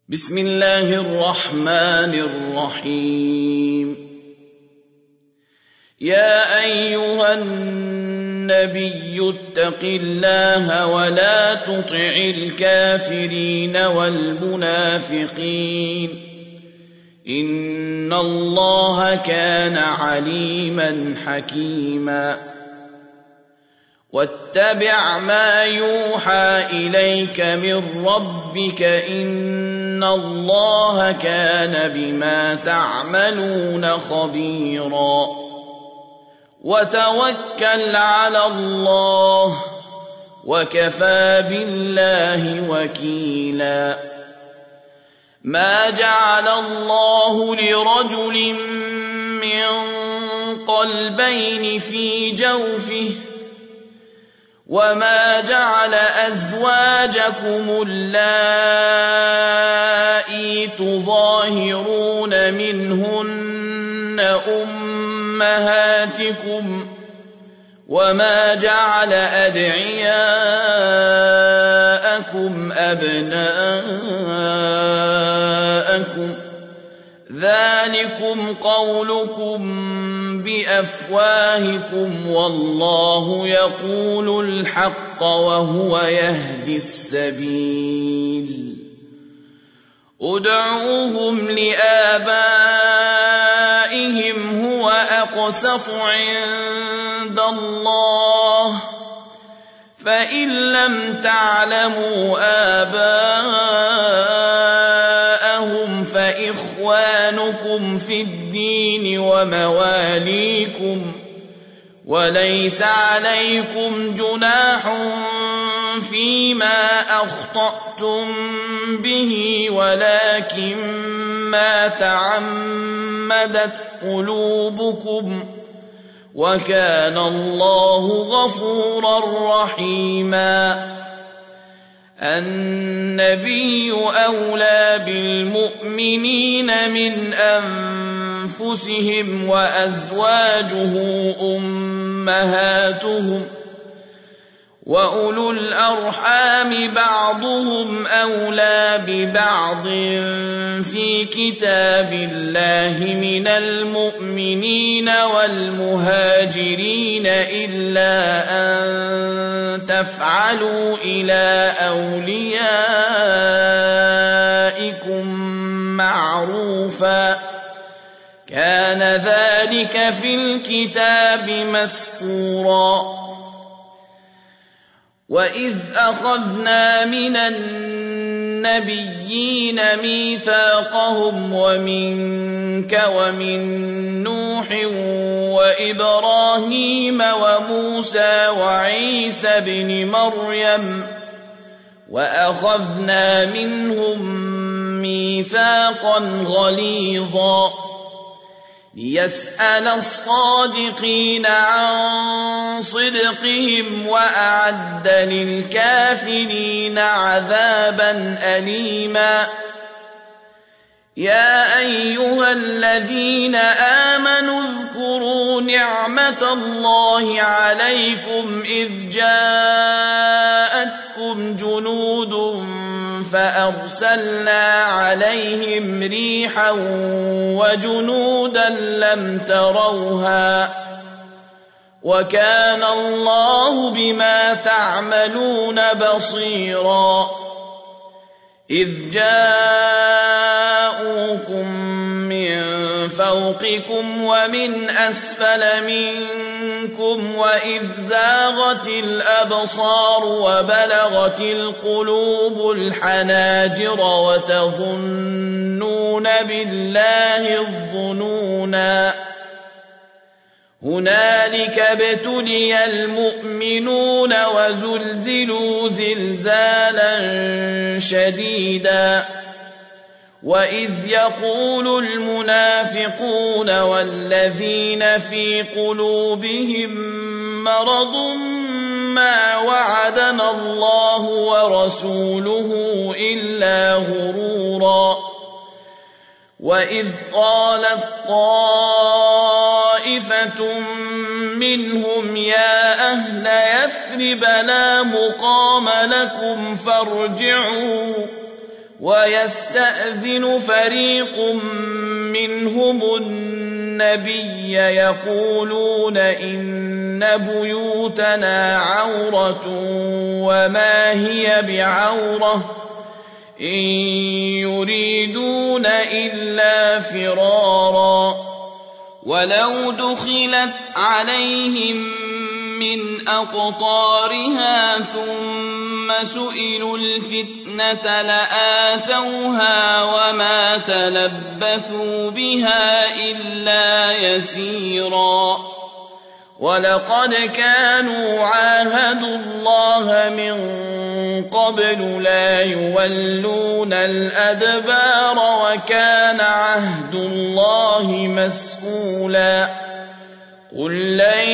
بسم الله الرحمن الرحيم. يا أيها النبي اتق الله ولا تطع الكافرين والمنافقين إن الله كان عليما حكيما. واتبع ما يوحى إليك من ربك إن الله كان بما تعملون خبيرا. وتوكل على الله وكفى بالله وكيلا. ما جعل الله لرجل من قلبين في جوفه وما جعل أزواجكم اللائي تظاهرون منهن أمهاتكم وما جعل أدعياءكم أبناءكم ذلكم قولكم بأفواهكم والله يقول الحق وهو يهدي السبيل. ادعوهم لآبائهم هو أقسط عند الله فإن لم تعلموا آباءهم فإخوانكم في الدين ومواليكم وليس عليكم جناح فيما أخطأتم به ولكن ما تعمدت قلوبكم وكان الله غفورا رحيما. النبي أولى بالمؤمنين من أنفسهم وأزواجه أمهاتهم وأولو الأرحام بعضهم أولى ببعض في كتاب الله من المؤمنين والمهاجرين إلا أن تفعلوا إلى أوليائكم معروفا كان ذلك في الكتاب مسطورا. وإذ أخذنا من النبيين ميثاقهم ومنك ومن نوح وإبراهيم وموسى وعيسى بن مريم وأخذنا منهم ميثاقا غليظا ليسأل الصادقين عن صدقهم وأعد للكافرين عذابا أليما. يا أيها الذين آمنوا اذكروا نعمة الله عليكم إذ جاءتكم جنود فأرسلنا عليهم ريحا وجنودا لم تروها وكان الله بما تعملون بصيرا. إذ جاءوكم من فوقكم ومن أسفل منكم وإذ زاغت الأبصار وبلغت القلوب الحناجر وتظنون بالله الظنونا. هنالك ابتلي المؤمنون وزلزلوا زلزالا شديدا. وإذ يقول المنافقون والذين في قلوبهم مرض ما وعدنا الله ورسوله إلا غرورا. وإذ قالت طائفة منهم يا أهل يثرب لا مقام لكم فارجعوا ويستأذن فريق منهم النبي يقولون إن بيوتنا عورة وما هي بعورة إن يريدون إلا فرارا ولو دخلت عليهم من أقطارها ثم سئلوا الفتنة لآتوها وما تلبثوا بها إلا يسيرا ولقد كانوا عاهدوا الله من قبل لا يولون الأدبار وكان عهد الله مسئولا قل لن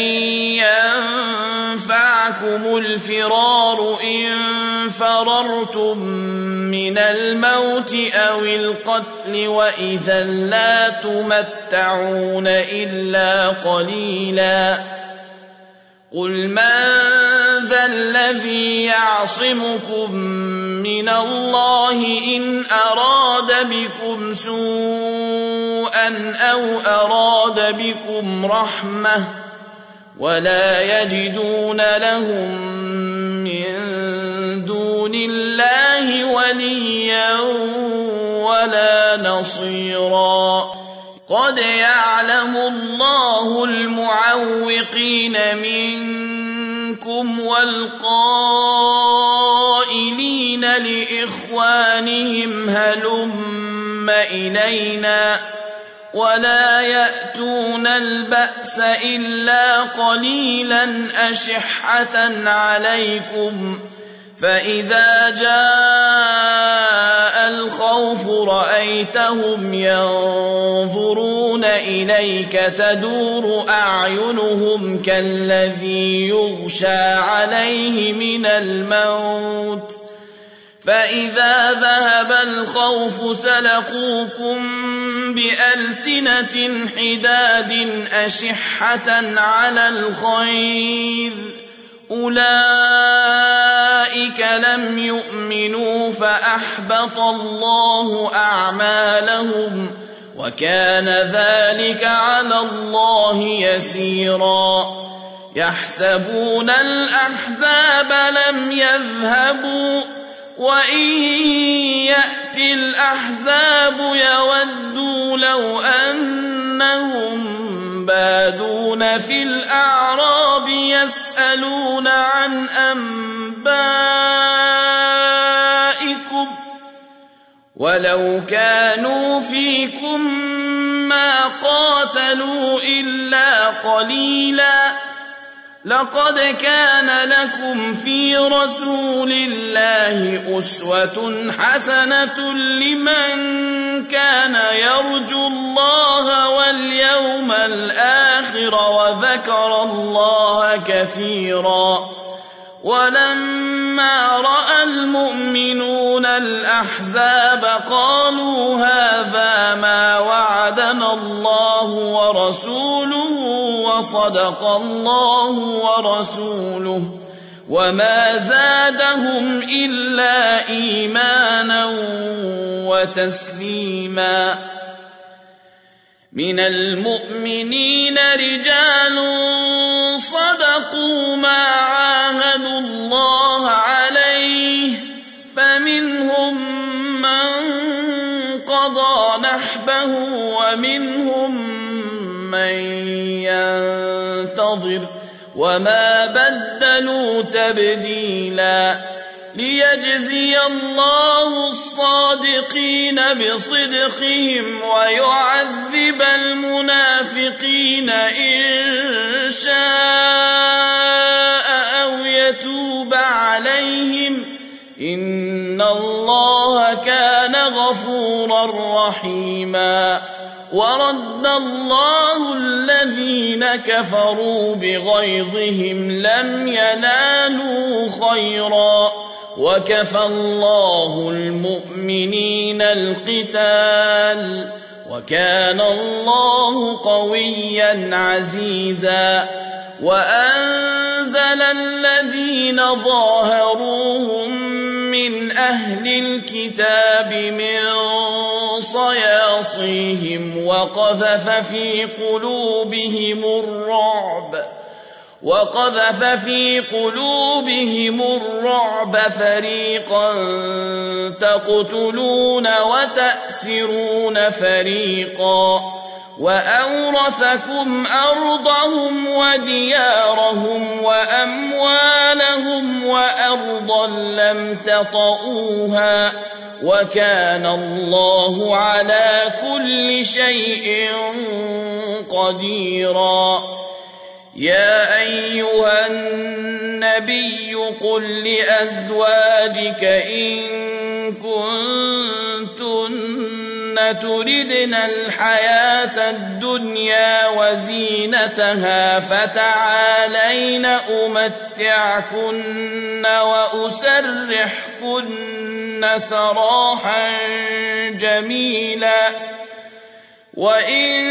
ينفعكم الفرار إن فررتم من الموت أو القتل وإذا لا تمتعون إلا قليلا قل من ذا الذي يعصمكم من الله إن أراد بكم سوءا أو أراد بكم رحمة ولا يجدون لهم من دون الله وليا ولا نصيرا قد يعلم الله المعوقين منكم والقائلين لإخوانهم هلم إلينا ولا يأتون البأس إلا قليلا أشحة عليكم فإذا جاء الخوف رأيتهم ينظرون إليك تدور أعينهم كالذي يغشى عليه من الموت فإذا ذهب الخوف سلقوكم بألسنة حداد أشحة على الخير أولئك لم يؤمنوا فأحبط الله أعمالهم وكان ذلك على الله يسيرا يحسبون الأحزاب لم يذهبوا وإن يأتي الأحزاب يودوا لو أنهم بادون في الأعراب يسألون عن أنبائكم ولو كانوا فيكم ما قاتلوا إلا قليلا لقد كان لكم في رسول الله أسوة حسنة لمن كان يرجو الله واليوم الآخر وذكر الله كثيرا ولما رأى المؤمنون الأحزاب قالوا هذا ما وعدنا الله ورسوله وصدق الله ورسوله وما زادهم إلا إيمانا وتسليما من المؤمنين رجال صدقوا ما عاهدوا الله عليه فمنهم من قضى نحبه ومنهم من ينتظر وما بدلوا تبديلا ليجزي الله الصادقين بصدقهم ويعذب المنافقين إن شاء أو يتوب عليهم إن الله كان غفورا رحيما ورد الله الذين كفروا بغيظهم لم ينالوا خيرا وكفى الله المؤمنين القتال وكان الله قويا عزيزا وأنزل الذين ظاهروهم من أهل الكتاب من صياصيهم وقذف في قلوبهم الرعب فريقا تقتلون وتأسرون فريقا وأورثكم أرضهم وديارهم وأموالهم وأرضا لم تطئوها وكان الله على كل شيء قديرا. يا أيها النبي قل لأزواجك إن كنتن تردن الحياة الدنيا وزينتها فتعالين أمتعكن وأسرحكن سراحا جميلا. وإن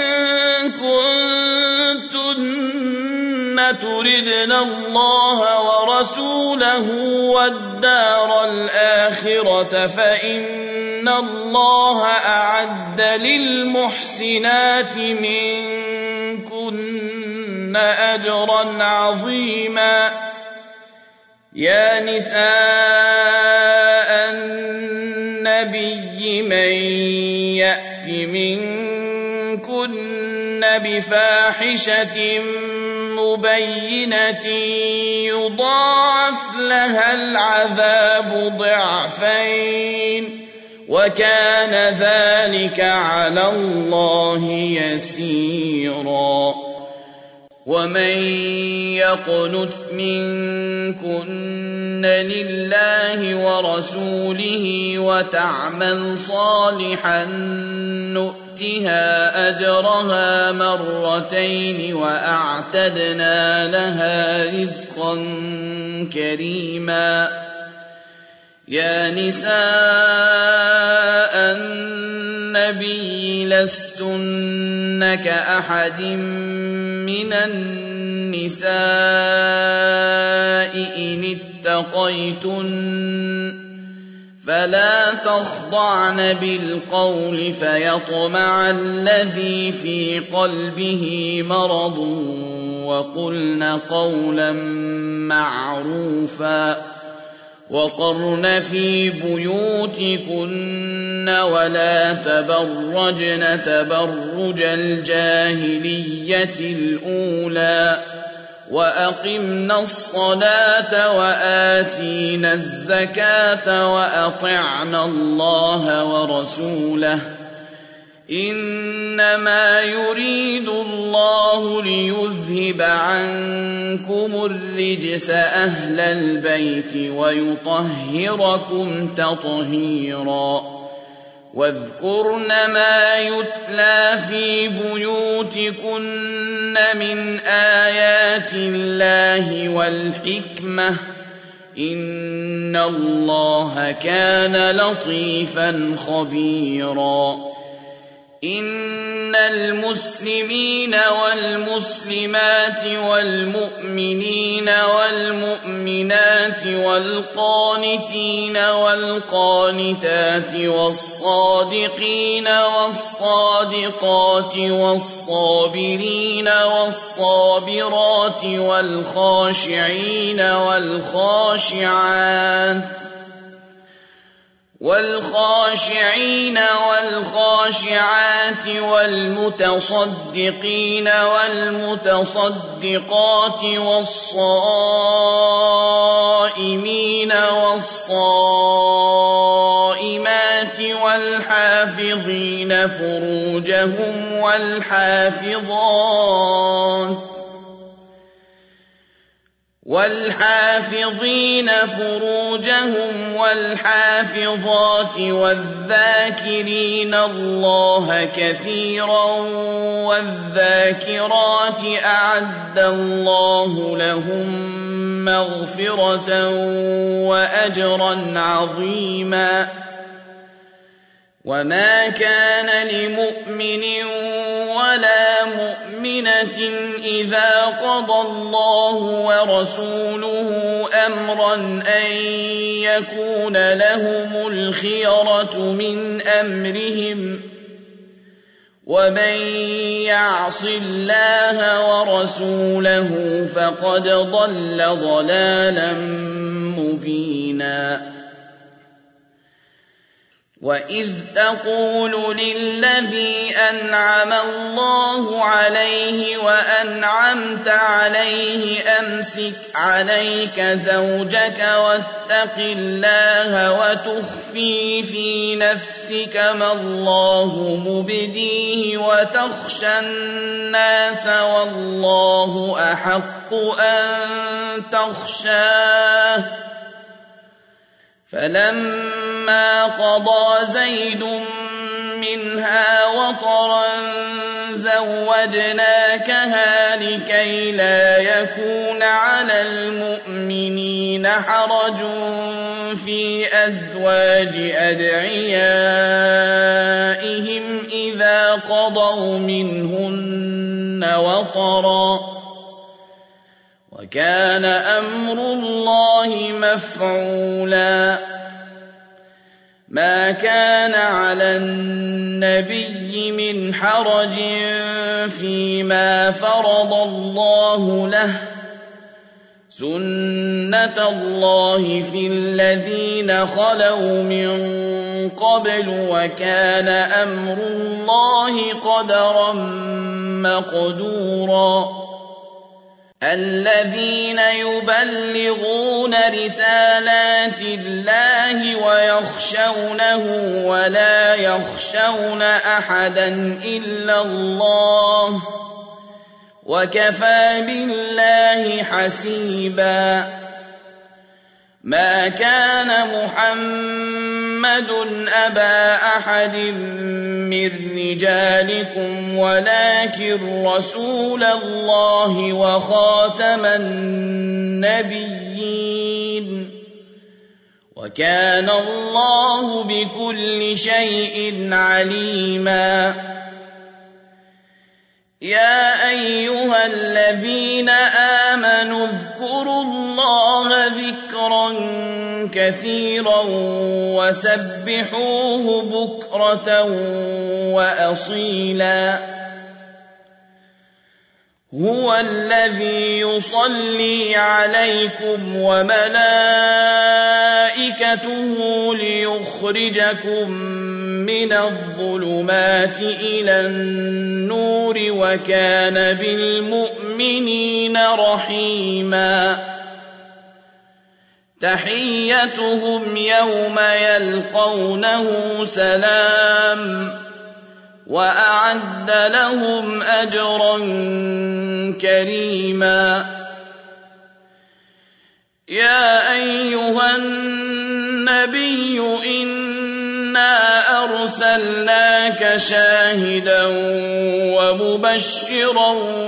كنتن تردن الله ورسوله والدار الآخرة فإن الله أعد للمحسنات منكن أجرا عظيما. يا نساء النبي من يأت منكن بفاحشة مبينة يضاعف لها العذاب ضعفين وكان ذلك على الله يسيرا. ومن يقنت منكن لله ورسوله وتعمل صالحا نؤتها أجرها مرتين وأعتدنا لها رزقا كريما. يا نساء النبي لستن كأحد من النساء إن اتقيتن فلا تخضعن بالقول فيطمع الذي في قلبه مرض وقلن قولا معروفا. وقرن في بيوتكن ولا تبرجن تبرج الجاهلية الأولى وأقمنا الصلاة وآتينا الزكاة وأطعنا الله ورسوله إنما يريد الله ليذهب عنكم الرجس أهل البيت ويطهركم تطهيرا. واذكرن ما يتلى في بيوتكن من آيات الله والحكمة إن الله كان لطيفا خبيرا. إن المسلمين والمسلمات والمؤمنين والمؤمنات والقانتين والقانتات والصادقين والصادقات والصابرين والصابرات والخاشعين والخاشعات والمتصدقين والمتصدقات والصائمين والصائمات والحافظين فروجهم والحافظات والذاكرين الله كثيرا والذاكرات أعد الله لهم مغفرة وأجرا عظيما. وما كان لمؤمن ولا مؤمنة إذا قضى الله ورسوله أمرا أن يكون لهم الخيرة من أمرهم ومن يعص الله ورسوله فقد ضل ضلالا مبينا وإذ تقول للذي أنعم الله عليه وأنعمت عليه أمسك عليك زوجك واتق الله وتخفي في نفسك ما الله مبديه وتخشى الناس والله أحق أن تخشاه فلما قضى زيد منها وطرا زوجناكها لكي لا يكون على المؤمنين حرج في أزواج أدعيائهم إذا قضوا منهن وطرا وكان أمر الله مفعولا ما كان على النبي من حرج فيما فرض الله له سنة الله في الذين خلوا من قبل وكان أمر الله قدرا مقدورا الذين يبلغون رسالات الله ويخشونه ولا يخشون أحدا إلا الله وكفى بالله حسيبا ما كان محمد أبا أحد من رجالكم ولكن رسول الله وخاتم النبيين وكان الله بكل شيء عليما يا أيها الذين آمنوا اذكروا الله ذكرا كثيرا وسبحوه بكرة وأصيلا هو الذي يصلي عليكم وملائكته ليخرجكم من الظلمات إلى النور وكان بالمؤمنين رحيما تحيتهم يوم يلقونه سلام وأعد لهم أجرا كريما يا أيها النبي إنا أرسلناك شاهدا ومبشرا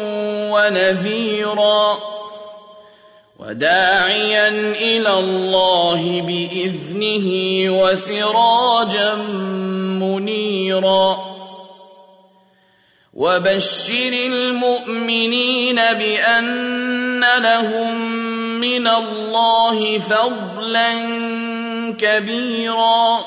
ونذيرا وداعيا إلى الله بإذنه وسراجا منيرا وبشر المؤمنين بأن لهم من الله فضلا كبيرا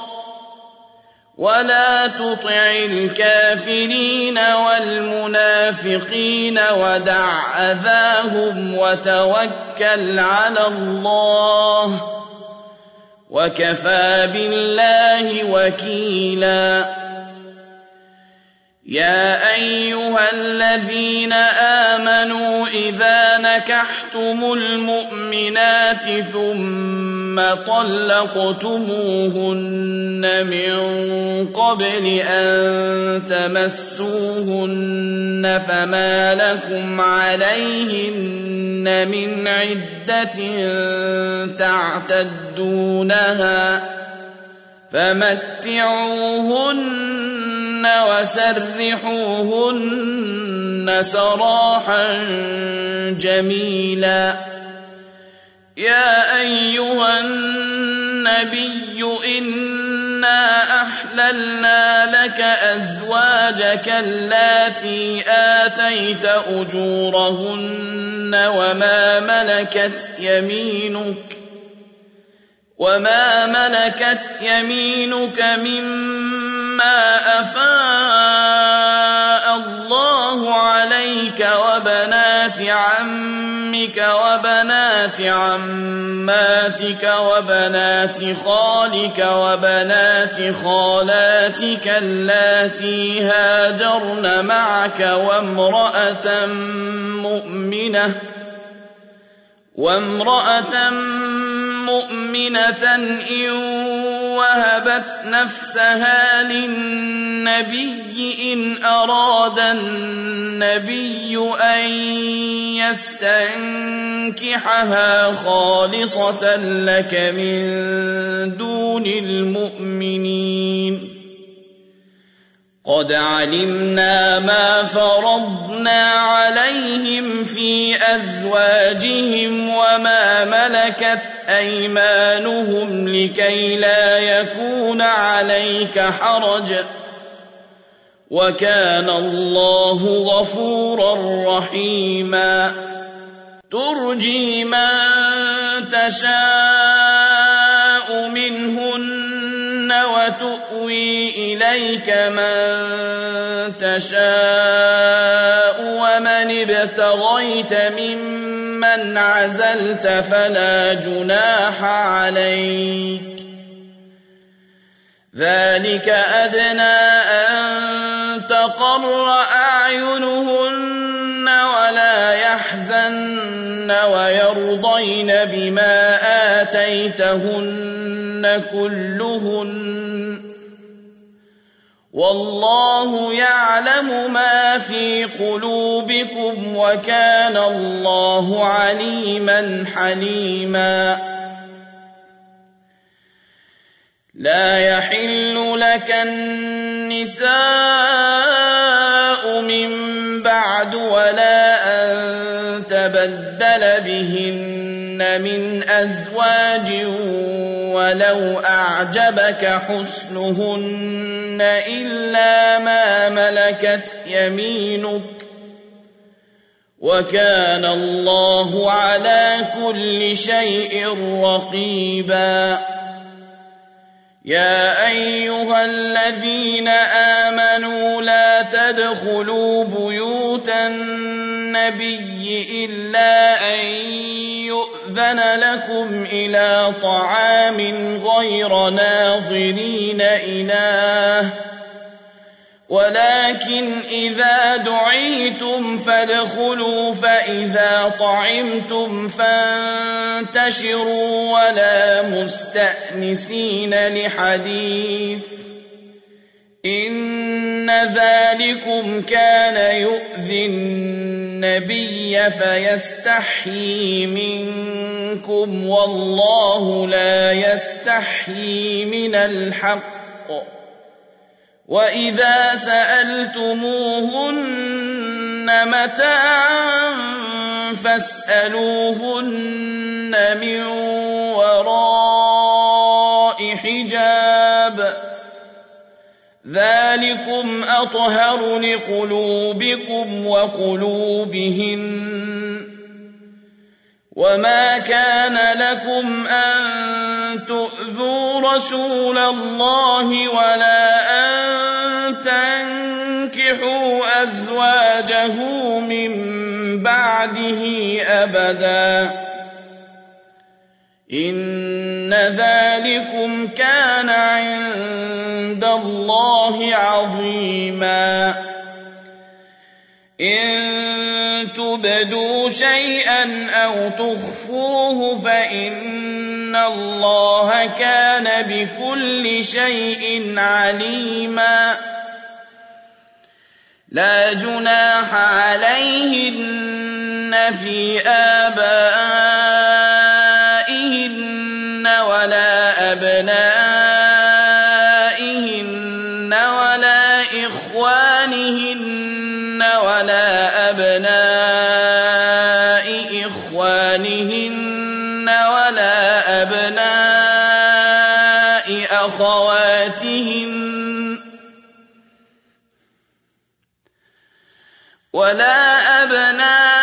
ولا تطع الكافرين والمنافقين ودع أذاهم وتوكل على الله وكفى بالله وكيلا يا أيها الذين آمنوا إذا نكحتم المؤمنات ثم طلقتموهن من قبل أن تمسوهن فما لكم عليهن من عدة تعتدونها فمتعوهن وسرحوهن سراحا جميلا يا أيها النبي إنا أحللنا لك أزواجك اللاتي آتيت أجورهن وما ملكت يمينك وما ملكت يمينك مما أفاء الله عليك وبنات عمك وبنات عماتك وبنات خالك وبنات خالاتك اللاتي هاجرن معك وامرأة مؤمنة إن وهبت نفسها للنبي إن أراد النبي أن يستنكحها خالصة لك من دون المؤمنين. قد علمنا ما فرضنا عليهم في أزواجهم وما ملكت أيمانهم لكي لا يكون عليك حرج وكان الله غفورا رحيما. ترجي من تشاء منهن وتؤوي إليك من تشاء ومن ابتغيت ممن عزلت فلا جناح عليك. ذلك أدنى أن تقر أعينهن ولا يحزن ويرضين بما آتيتهن كلهن والله يعلم ما في قلوبكم وكان الله عليما حليما. لا يحل لك النساء من بعد ولا أن تبدل بهن من أزواج ولو أعجبك حسنهن إلا ما ملكت يمينك وكان الله على كل شيء رقيبا. يا أيها الذين آمنوا لا تدخلوا بيوت النبي إلا أن يؤذن لكم إلى طعام غير ناظرين إناه ولكن إذا دعيتم فادخلوا فإذا طعمتم فانتشروا ولا مستأنسين لحديث إن ذلكم كان يؤذي النبي فيستحيي منكم والله لا يستحيي من الحق. وإذا سألتموهن متاعا فاسألوهن من وراء حجاب ذلكم أطهر لقلوبكم وقلوبهن. وما كان لكم أن تؤذوا رسول الله ولا أن تنكحوا أزواجه من بعده أبدا إن ذلكم كان عند الله عظيما. إن تبدوا شيئا أو تخفوه فإن الله كان بكل شيء عليما. لا جناح عليهن في آبائهن ولا أبنائهن ولا إخوانهن ولا أبناء إخوانهن ولا أبناء أخواتهن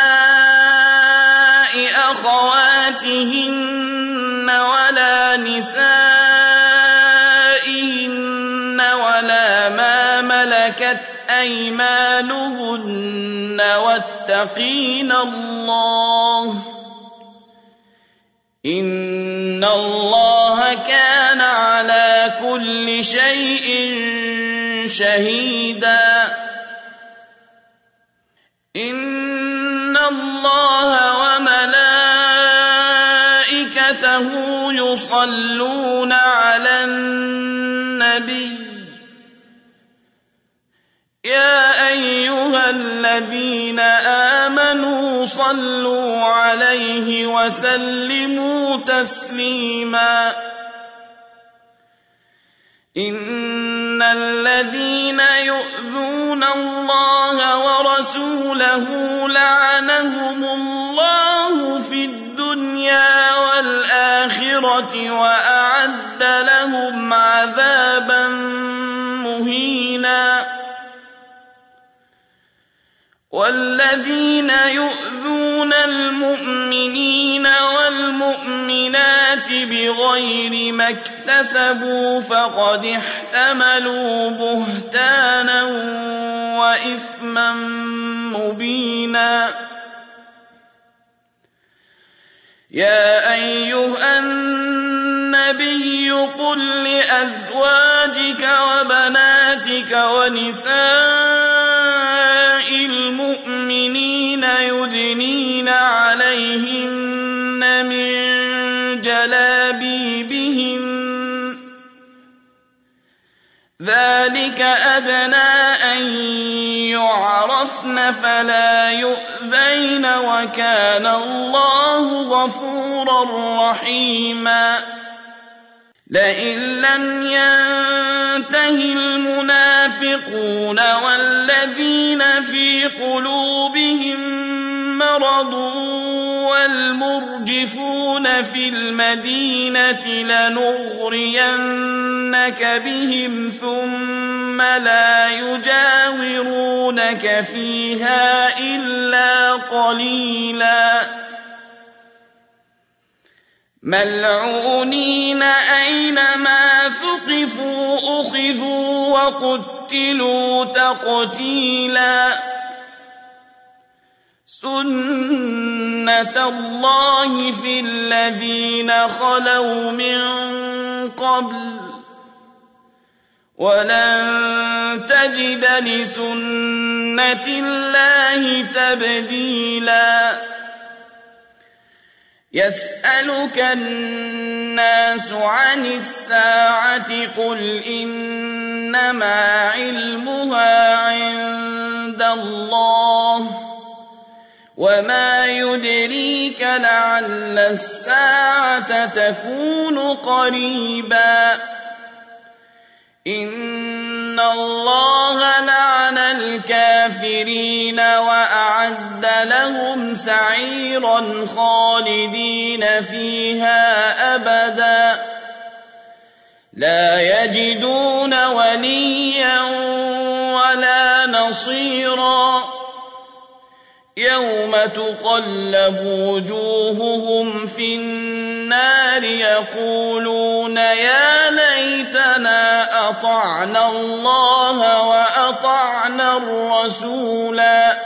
ولا ملكت أيمانهن واتقين الله إن الله كان على كل شيء شهيدا إن الله وملائكته يصلون على النبي يا أيها الذين آمنوا صلوا عليه وسلموا تسليما إن الذين يؤذون الله ورسوله لعنهم الله في الدنيا والآخرة وأعد لهم عذابا مهينا والذين يؤذون المؤمنين والمؤمنات بغير ما اكتسبوا فقد احتملوا بهتانا وإثما مبينا يا أيها النبي قل لأزواجك وبناتك ونساء المؤمنين يدنين عليهن من جلابيبهن ذلك أدنى أن يعرفن فلا يؤذين وكان الله غفورا رحيما لئن لم ينته المنافقون والذين في قلوبهم مرض والمرجفون في المدينة لنغرينك بهم ثم لا يجاورونك فيها إلا قليلا ملعونين أينما ثقفوا أخذوا وقتلوا تقتيلا سنة الله في الذين خلوا من قبل ولن تجد لسنة الله تبديلا يسألك الناس عن الساعة قل إنما علمها عند الله وما يدريك لعل الساعة تكون قريبا إن الله لعن الكافرين وأعد لهم سعيرا خالدين فيها أبدا لا يجدون وليا ولا نصيرا يوم تقلب وجوههم في النار يقولون يا ليتنا أطعنا الله وأطعنا الرسولا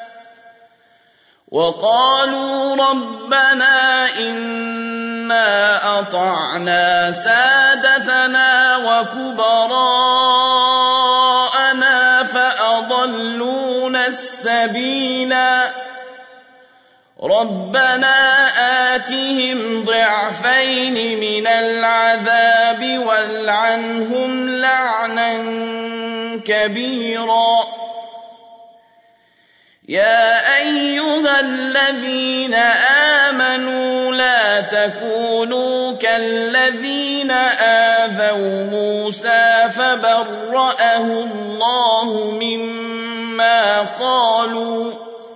وقالوا ربنا إنا أطعنا سادتنا وكبراءنا فأضلونا السبيلا ربنا آتهم ضعفين من العذاب والعنهم لعنا كبيرا يا أيها الذين آمنوا لا تكونوا كالذين آذوا موسى فبرأه الله مما قالوا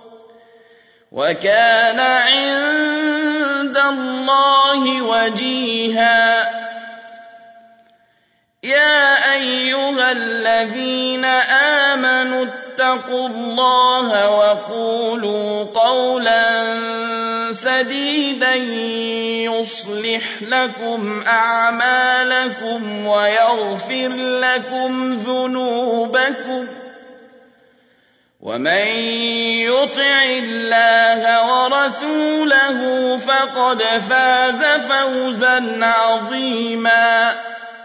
وكان عند الله وجيها يا أيها الذين آمنوا اتقوا الله وقولوا قولا سديدا يصلح لكم أعمالكم ويغفر لكم ذنوبكم ومن يطع الله ورسوله فقد فاز فوزا عظيما.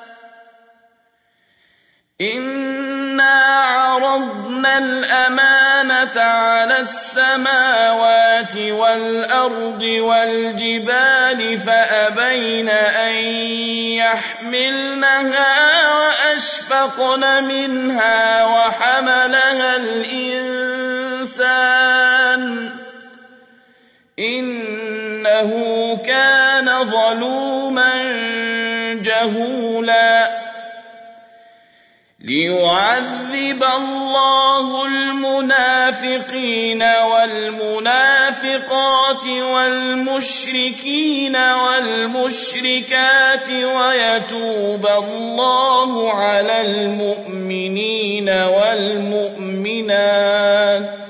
إنا عرضنا الأمانة على السماوات والأرض والجبال فأبين أن يحملنها وأشفقن منها وحملها الإنسان إنه كان ظلوما جهولا. ليعذب الله المنافقين والمنافقات والمشركين والمشركات ويتوب الله على المؤمنين والمؤمنات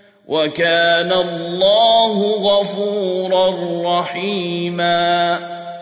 وكان الله غفورا رحيما.